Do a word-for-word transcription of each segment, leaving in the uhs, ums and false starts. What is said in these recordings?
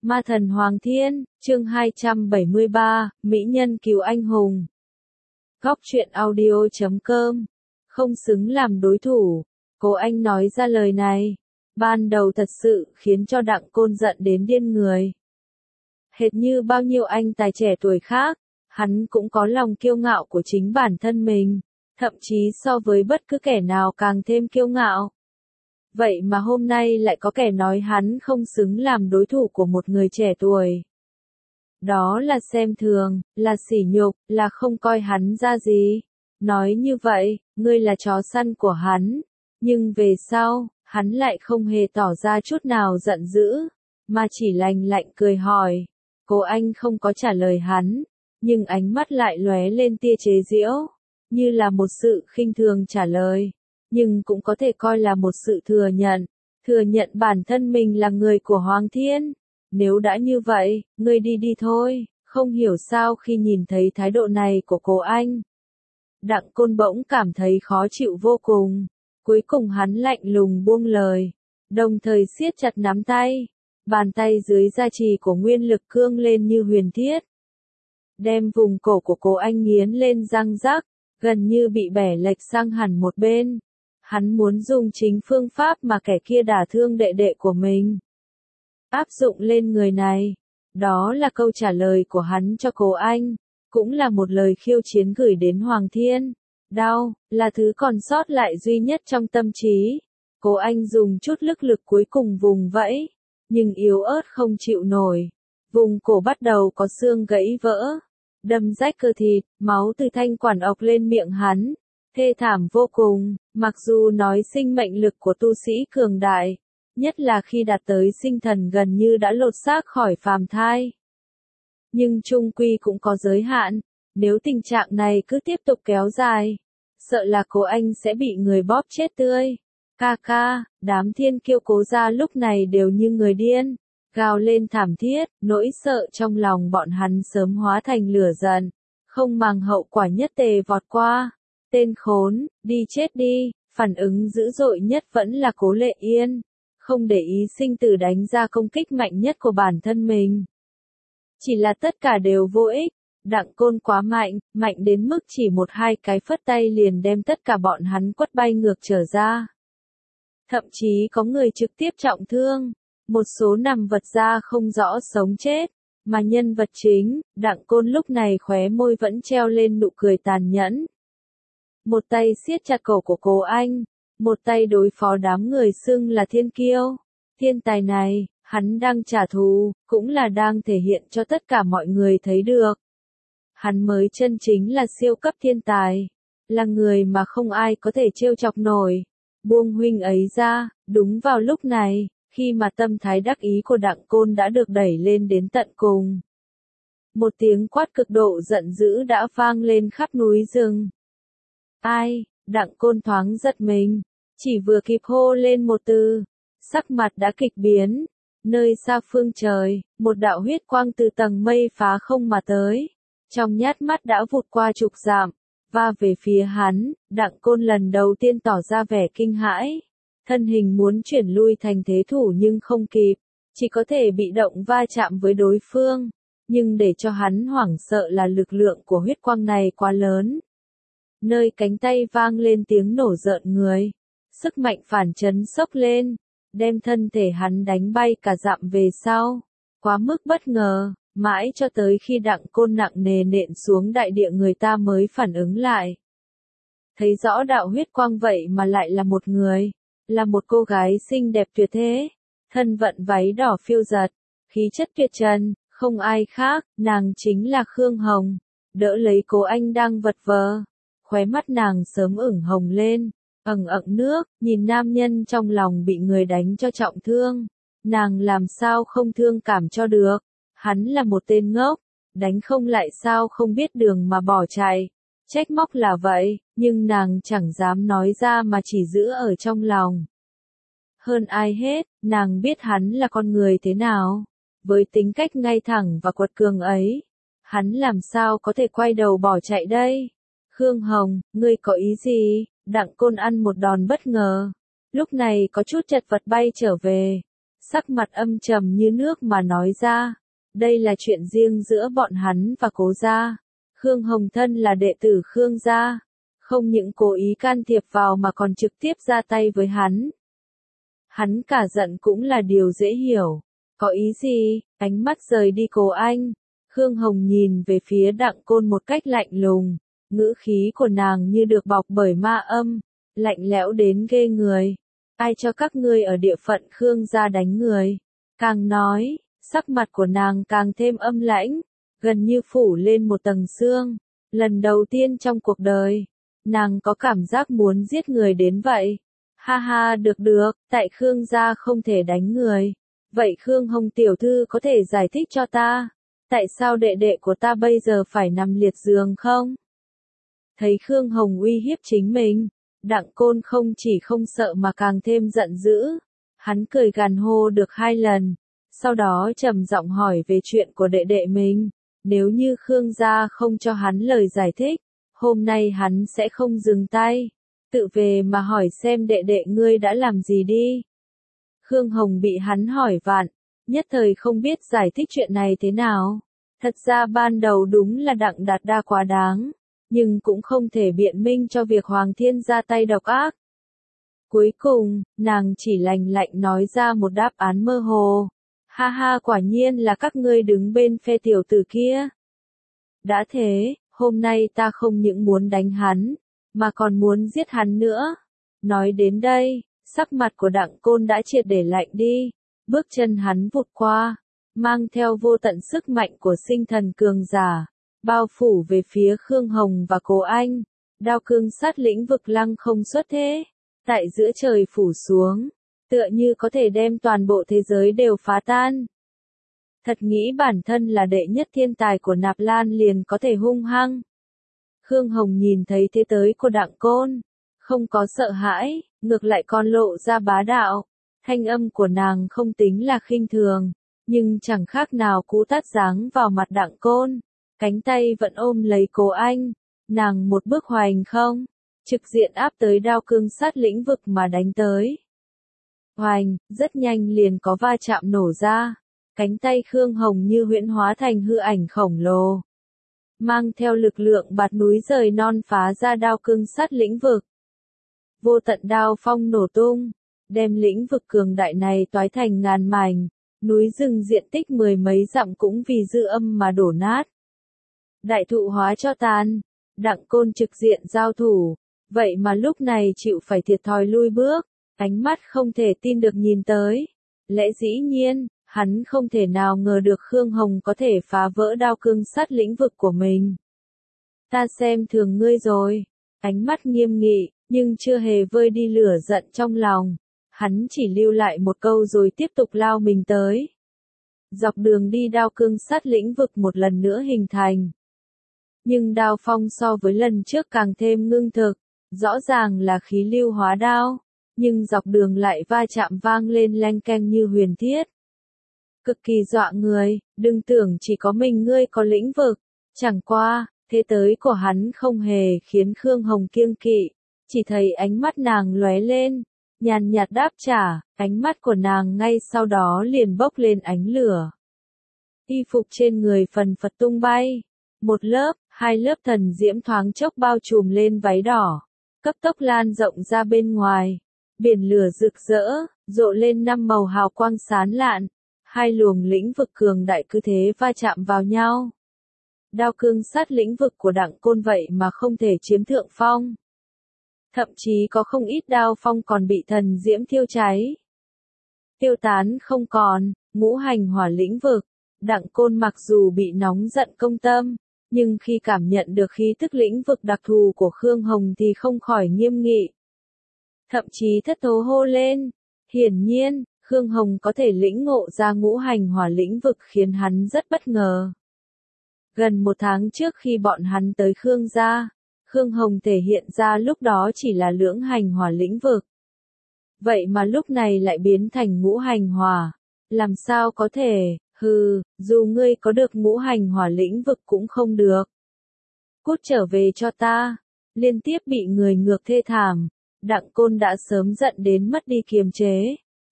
Ma thần Hoàng Thiên, chương hai trăm bảy mươi ba, Mỹ nhân cứu anh hùng. Góc truyện audio chấm com. Không xứng làm đối thủ. Cô anh nói ra lời này. Ban đầu thật sự khiến cho Đặng Côn giận đến điên người. Hệt như bao nhiêu anh tài trẻ tuổi khác, hắn cũng có lòng kiêu ngạo của chính bản thân mình, thậm chí so với bất cứ kẻ nào càng thêm kiêu ngạo. Vậy mà hôm nay lại có kẻ nói hắn không xứng làm đối thủ của một người trẻ tuổi. Đó là xem thường, là sỉ nhục, là không coi hắn ra gì. Nói như vậy, ngươi là chó săn của hắn. Nhưng về sau, hắn lại không hề tỏ ra chút nào giận dữ, mà chỉ lạnh lạnh cười hỏi. Cô anh không có trả lời hắn, nhưng ánh mắt lại lóe lên tia chế giễu, như là một sự khinh thường trả lời. Nhưng cũng có thể coi là một sự thừa nhận, thừa nhận bản thân mình là người của Hoàng Thiên. Nếu đã như vậy, ngươi đi đi thôi, không hiểu sao khi nhìn thấy thái độ này của cô anh. Đặng Côn bỗng cảm thấy khó chịu vô cùng, cuối cùng hắn lạnh lùng buông lời, đồng thời siết chặt nắm tay, bàn tay dưới gia trì của nguyên lực cương lên như huyền thiết. Đem vùng cổ của cô anh nghiến lên răng rắc, gần như bị bẻ lệch sang hẳn một bên. Hắn muốn dùng chính phương pháp mà kẻ kia đả thương đệ đệ của mình, áp dụng lên người này. Đó là câu trả lời của hắn cho cô anh, cũng là một lời khiêu chiến gửi đến Hoàng Thiên. Đau, là thứ còn sót lại duy nhất trong tâm trí. Cô anh dùng chút lực lực cuối cùng vùng vẫy, nhưng yếu ớt không chịu nổi. Vùng cổ bắt đầu có xương gãy vỡ, đâm rách cơ thịt, máu từ thanh quản ọc lên miệng hắn. Thê thảm vô cùng, mặc dù nói sinh mệnh lực của tu sĩ cường đại, nhất là khi đạt tới sinh thần gần như đã lột xác khỏi phàm thai. Nhưng chung quy cũng có giới hạn, nếu tình trạng này cứ tiếp tục kéo dài, sợ là cô anh sẽ bị người bóp chết tươi. Ca ca, đám thiên kiêu Cố gia lúc này đều như người điên, gào lên thảm thiết, nỗi sợ trong lòng bọn hắn sớm hóa thành lửa giận, không màng hậu quả nhất tề vọt qua. Tên khốn, đi chết đi, phản ứng dữ dội nhất vẫn là Cố Lệ Yên, không để ý sinh tử đánh ra công kích mạnh nhất của bản thân mình. Chỉ là tất cả đều vô ích, Đặng Côn quá mạnh, mạnh đến mức chỉ một hai cái phất tay liền đem tất cả bọn hắn quất bay ngược trở ra. Thậm chí có người trực tiếp trọng thương, một số nằm vật ra không rõ sống chết, mà nhân vật chính, Đặng Côn lúc này khóe môi vẫn treo lên nụ cười tàn nhẫn. Một tay siết chặt cổ của cô anh, một tay đối phó đám người xưng là thiên kiêu. Thiên tài này, hắn đang trả thù, cũng là đang thể hiện cho tất cả mọi người thấy được. Hắn mới chân chính là siêu cấp thiên tài, là người mà không ai có thể trêu chọc nổi. Buông huynh ấy ra, đúng vào lúc này, khi mà tâm thái đắc ý của Đặng Côn đã được đẩy lên đến tận cùng. Một tiếng quát cực độ giận dữ đã vang lên khắp núi rừng. Ai, Đặng Côn thoáng giật mình, chỉ vừa kịp hô lên một từ, sắc mặt đã kịch biến. Nơi xa phương trời, một đạo huyết quang từ tầng mây phá không mà tới, trong nhát mắt đã vụt qua chục dặm, và về phía hắn. Đặng Côn lần đầu tiên tỏ ra vẻ kinh hãi, thân hình muốn chuyển lui thành thế thủ nhưng không kịp, chỉ có thể bị động va chạm với đối phương, nhưng để cho hắn hoảng sợ là lực lượng của huyết quang này quá lớn. Nơi cánh tay vang lên tiếng nổ rợn người, sức mạnh phản chấn sốc lên, đem thân thể hắn đánh bay cả dặm về sau. Quá mức bất ngờ, mãi cho tới khi Đặng Côn nặng nề nện xuống đại địa người ta mới phản ứng lại. Thấy rõ đạo huyết quang vậy mà lại là một người, là một cô gái xinh đẹp tuyệt thế, thân vận váy đỏ phiêu giật, khí chất tuyệt trần, không ai khác, nàng chính là Khương Hồng, đỡ lấy Cố anh đang vật vờ. Khóe mắt nàng sớm ửng hồng lên, ẩn ẩn nước, nhìn nam nhân trong lòng bị người đánh cho trọng thương. Nàng làm sao không thương cảm cho được, hắn là một tên ngốc, đánh không lại sao không biết đường mà bỏ chạy. Trách móc là vậy, nhưng nàng chẳng dám nói ra mà chỉ giữ ở trong lòng. Hơn ai hết, nàng biết hắn là con người thế nào. Với tính cách ngay thẳng và quật cường ấy, hắn làm sao có thể quay đầu bỏ chạy đây? Khương Hồng, ngươi có ý gì? Đặng Côn ăn một đòn bất ngờ, lúc này có chút chật vật bay trở về. sắc mặt âm trầm như nước mà nói ra. Đây là chuyện riêng giữa bọn hắn và Cố gia. Khương Hồng thân là đệ tử Khương gia, không những cố ý can thiệp vào mà còn trực tiếp ra tay với hắn. Hắn cả giận cũng là điều dễ hiểu. Có ý gì? Ánh mắt rời đi Cố Anh. Khương Hồng nhìn về phía Đặng Côn một cách lạnh lùng. Ngữ khí của nàng như được bọc bởi ma âm, lạnh lẽo đến ghê người. Ai cho các ngươi ở địa phận Khương gia đánh người? Càng nói, sắc mặt của nàng càng thêm âm lãnh, gần như phủ lên một tầng sương. Lần đầu tiên trong cuộc đời, nàng có cảm giác muốn giết người đến vậy. Ha ha, được được, tại Khương gia không thể đánh người. Vậy Khương Hồng tiểu thư có thể giải thích cho ta, tại sao đệ đệ của ta bây giờ phải nằm liệt giường không? Thấy Khương Hồng uy hiếp chính mình, Đặng Côn không chỉ không sợ mà càng thêm giận dữ. Hắn cười gằn hô được hai lần, sau đó trầm giọng hỏi về chuyện của đệ đệ mình. Nếu như Khương gia không cho hắn lời giải thích, hôm nay hắn sẽ không dừng tay. Tự về mà hỏi xem đệ đệ ngươi đã làm gì đi. Khương Hồng bị hắn hỏi vạn, nhất thời không biết giải thích chuyện này thế nào. Thật ra ban đầu đúng là Đặng Đạt Đa quá đáng, nhưng cũng không thể biện minh cho việc Hoàng Thiên ra tay độc ác. Cuối cùng, nàng chỉ lạnh lạnh nói ra một đáp án mơ hồ. Ha ha, quả nhiên là các ngươi đứng bên phe tiểu tử kia. Đã thế, hôm nay ta không những muốn đánh hắn, mà còn muốn giết hắn nữa. Nói đến đây, sắc mặt của Đặng Côn đã triệt để lạnh đi, bước chân hắn vụt qua, mang theo vô tận sức mạnh của sinh thần cường giả, bao phủ về phía Khương Hồng và Cố Anh. Đao cương sát lĩnh vực lăng không xuất thế, tại giữa trời phủ xuống, tựa như có thể đem toàn bộ thế giới đều phá tan. Thật nghĩ bản thân là đệ nhất thiên tài của Nạp Lan liền có thể hung hăng. Khương Hồng nhìn thấy thế tới của Đặng Côn, không có sợ hãi, ngược lại còn lộ ra bá đạo. Thanh âm của nàng không tính là khinh thường, nhưng chẳng khác nào cú tát giáng vào mặt Đặng Côn. Cánh tay vẫn ôm lấy Cố Anh, nàng một bước hoành không, trực diện áp tới đao cương sát lĩnh vực mà đánh tới. Hoành, rất nhanh liền có va chạm nổ ra, cánh tay Khương Hồng như huyễn hóa thành hư ảnh khổng lồ, mang theo lực lượng bạt núi rời non phá ra đao cương sát lĩnh vực. Vô tận đao phong nổ tung, đem lĩnh vực cường đại này toái thành ngàn mảnh, núi rừng diện tích mười mấy dặm cũng vì dư âm mà đổ nát. Đại thụ hóa cho tàn, Đặng Côn trực diện giao thủ, vậy mà lúc này chịu phải thiệt thòi lui bước, ánh mắt không thể tin được nhìn tới. Lẽ dĩ nhiên, hắn không thể nào ngờ được Khương Hồng có thể phá vỡ đao cương sát lĩnh vực của mình. Ta xem thường ngươi rồi, ánh mắt nghiêm nghị, nhưng chưa hề vơi đi lửa giận trong lòng. Hắn chỉ lưu lại một câu rồi tiếp tục lao mình tới. Dọc đường đi đao cương sát lĩnh vực một lần nữa hình thành. Nhưng đao phong so với lần trước càng thêm ngưng thực, rõ ràng là khí lưu hóa đao, nhưng dọc đường lại va chạm vang lên leng keng như huyền thiết. Cực kỳ dọa người, đừng tưởng chỉ có mình ngươi có lĩnh vực, chẳng qua, thế tới của hắn không hề khiến Khương Hồng kiêng kỵ, chỉ thấy ánh mắt nàng lóe lên, nhàn nhạt đáp trả, ánh mắt của nàng ngay sau đó liền bốc lên ánh lửa. Y phục trên người phần phật tung bay, một lớp, hai lớp thần diễm thoáng chốc bao trùm lên váy đỏ, cấp tốc lan rộng ra bên ngoài, biển lửa rực rỡ, rộ lên năm màu hào quang sáng lạn, hai luồng lĩnh vực cường đại cứ thế va chạm vào nhau. Đao cương sát lĩnh vực của Đặng Côn vậy mà không thể chiếm thượng phong. Thậm chí có không ít đao phong còn bị thần diễm thiêu cháy. Tiêu tán không còn, ngũ hành hỏa lĩnh vực, Đặng Côn mặc dù bị nóng giận công tâm, nhưng khi cảm nhận được khí tức lĩnh vực đặc thù của Khương Hồng thì không khỏi nghiêm nghị. Thậm chí thất thố hô lên. Hiển nhiên, Khương Hồng có thể lĩnh ngộ ra ngũ hành hỏa lĩnh vực khiến hắn rất bất ngờ. Gần một tháng trước khi bọn hắn tới Khương gia, Khương Hồng thể hiện ra lúc đó chỉ là lưỡng hành hỏa lĩnh vực. Vậy mà lúc này lại biến thành ngũ hành hỏa. Làm sao có thể, hừ, dù ngươi có được ngũ hành hỏa lĩnh vực cũng không được. Cút trở về cho ta. Liên tiếp bị người ngược thê thảm, Đặng Côn đã sớm giận đến mất đi kiềm chế.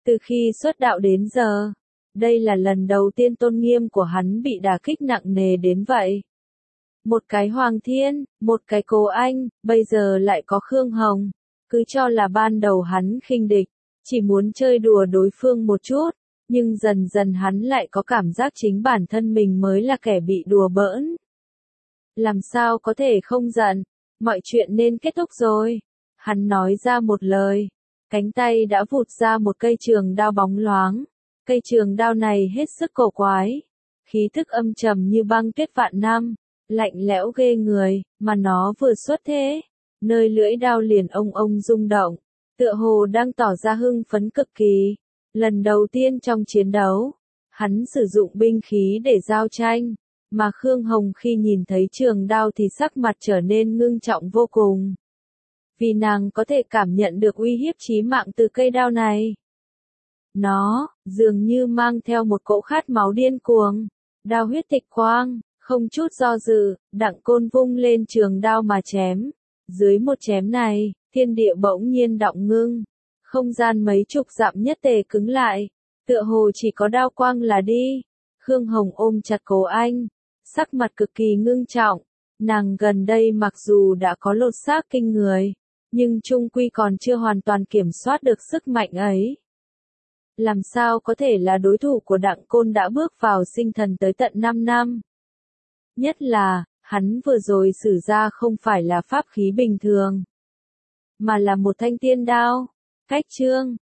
Từ khi xuất đạo đến giờ, đây là lần đầu tiên tôn nghiêm của hắn bị đả kích nặng nề đến vậy. Một cái Hoàng Thiên, một cái Cố Anh, bây giờ lại có Khương Hồng. Cứ cho là ban đầu hắn khinh địch, chỉ muốn chơi đùa đối phương một chút, nhưng dần dần hắn lại có cảm giác chính bản thân mình mới là kẻ bị đùa bỡn. Làm sao có thể không giận, mọi chuyện nên kết thúc rồi. Hắn nói ra một lời, cánh tay đã vụt ra một cây trường đao bóng loáng. Cây trường đao này hết sức cổ quái, khí thức âm trầm như băng tuyết vạn năm, lạnh lẽo ghê người, mà nó vừa xuất thế, nơi lưỡi đao liền ông ông rung động, tựa hồ đang tỏ ra hưng phấn cực kỳ. Lần đầu tiên trong chiến đấu, hắn sử dụng binh khí để giao tranh, mà Khương Hồng khi nhìn thấy trường đao thì sắc mặt trở nên ngưng trọng vô cùng. Vì nàng có thể cảm nhận được uy hiếp chí mạng từ cây đao này. Nó, dường như mang theo một cỗ khát máu điên cuồng, đao huyết tịch quang, không chút do dự, Đặng Côn vung lên trường đao mà chém. Dưới một chém này, thiên địa bỗng nhiên đọng ngưng, không gian mấy chục dặm nhất tề cứng lại, tựa hồ chỉ có đao quang là đi. Khương Hồng ôm chặt Cố Anh, sắc mặt cực kỳ ngưng trọng, nàng gần đây mặc dù đã có lột xác kinh người, nhưng chung quy còn chưa hoàn toàn kiểm soát được sức mạnh ấy. Làm sao có thể là đối thủ của Đặng Côn đã bước vào sinh thần tới tận năm năm. Nhất là, hắn vừa rồi sử ra không phải là pháp khí bình thường, mà là một thanh tiên đao. Cách chương